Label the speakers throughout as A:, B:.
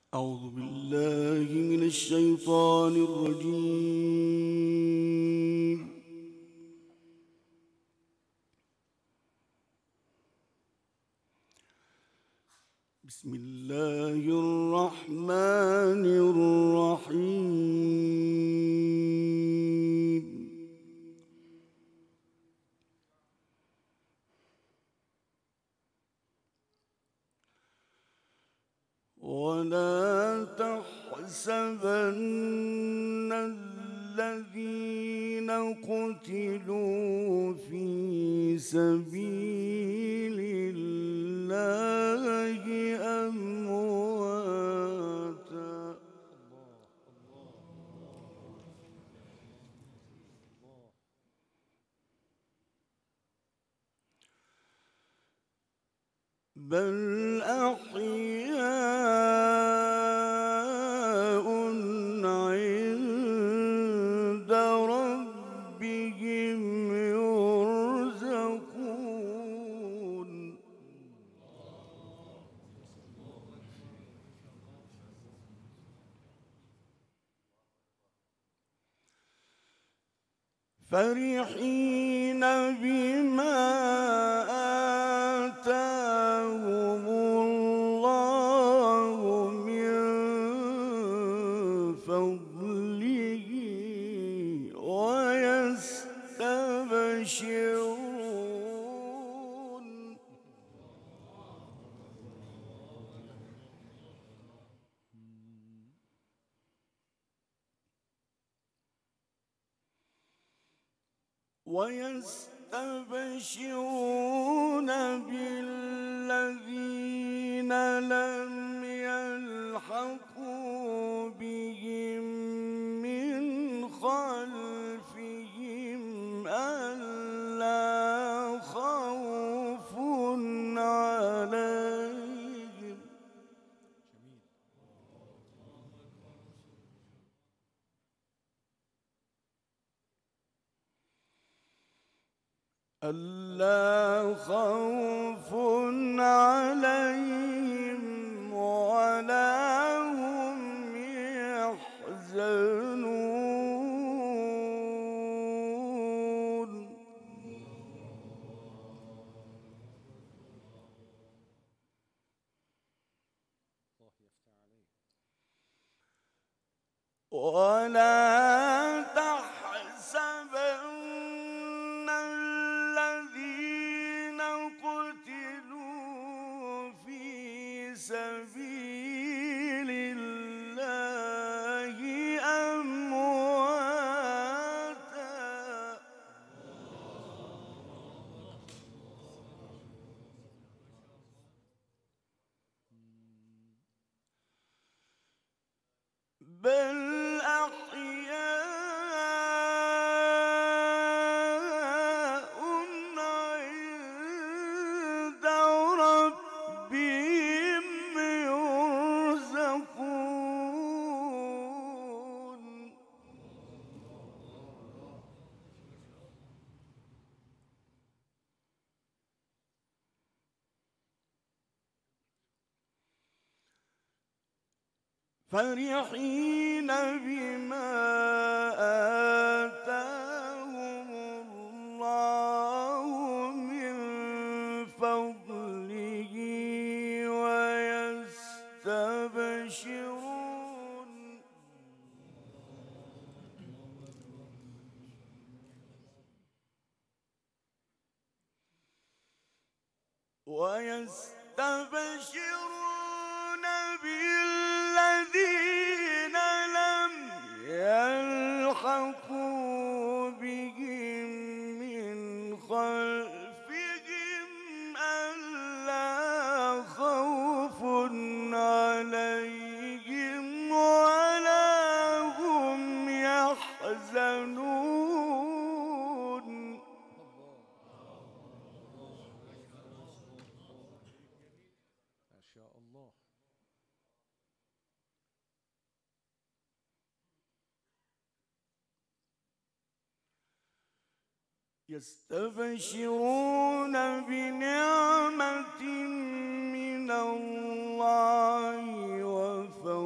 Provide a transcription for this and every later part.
A: أعوذ بالله من الشيطان الرجيم. بسم الله الرحمن الرحيم. ولا تحسبن الذين قتلوا في سبيل الله أمواتا بل أحياء عند ربهم يرزقون فرحين بما آتاهم الله من فضله ويستبشرون بالذين لم يلحقوا بهم من خلفهم ألا خوف عليهم ولا هم يحزنون ولا تحسبن الذين قتلوا في سبيل الله أمواتا بل أحياء عند ربهم يرزقون فرحين بما آتاهم الله من فضله ويستبشرون بالذين لم يلحقوا بهم من خلفهم ألا خوف عليهم ولا هم يحزنون
B: ما شاء الله.
A: يستبشرون بنعمة من الله وفضل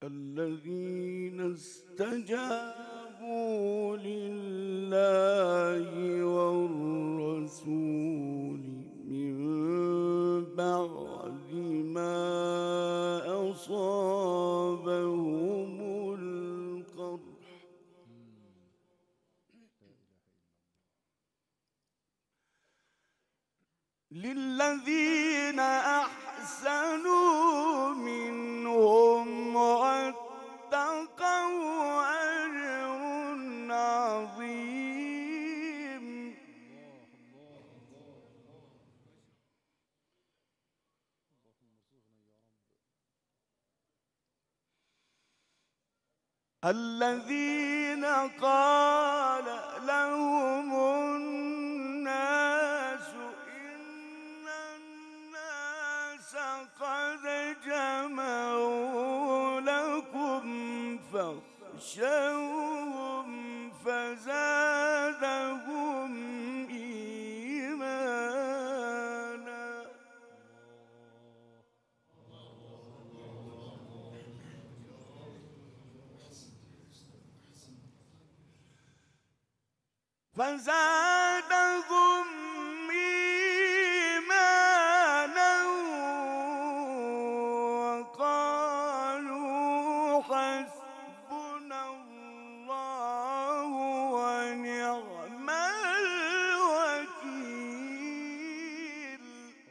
A: الذين استجابوا لله والرسول من بعد ما أصابهم القرح للذين أحسنوا منهم واتقوا أجر عظيم. الذين قال لهم الناس إن الناس قد جمعوا لكم فاخشوهم فزادهم إيمانا. فزادهم إيمانا وقالوا حسبنا الله ونعم الوكيل.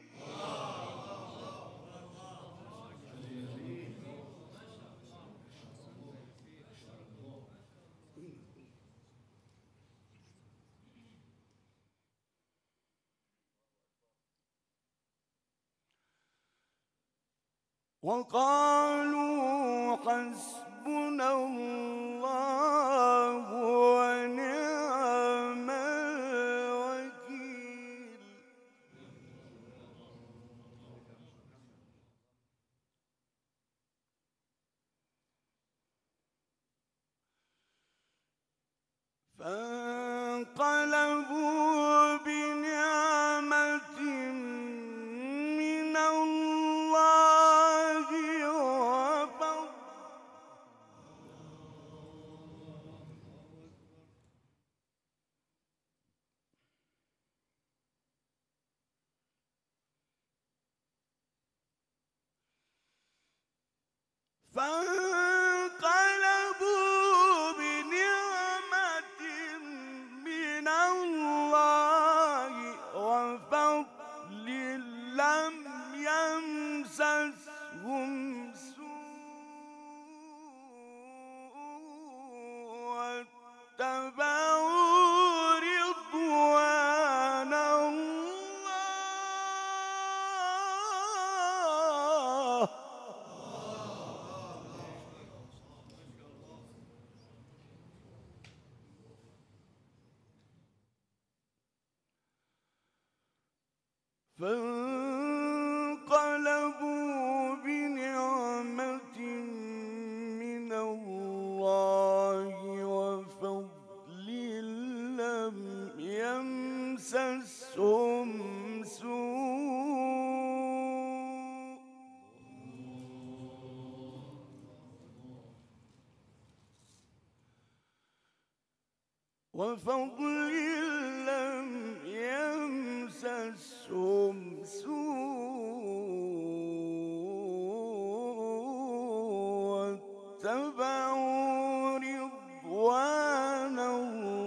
A: وقالوا حسبنا الله ونعم الوكيل. فانقلبوا بنعمة من الله وفضل فانقلبوا بنعمة من الله وفضل لم يمسسهم سوء واتبعوا رضوان الله. فانقلبوا بنعمة من الله وفضل لم يمسسهم سوء وفضل لم يمسسهم سوء واتبعوا رضوان الله.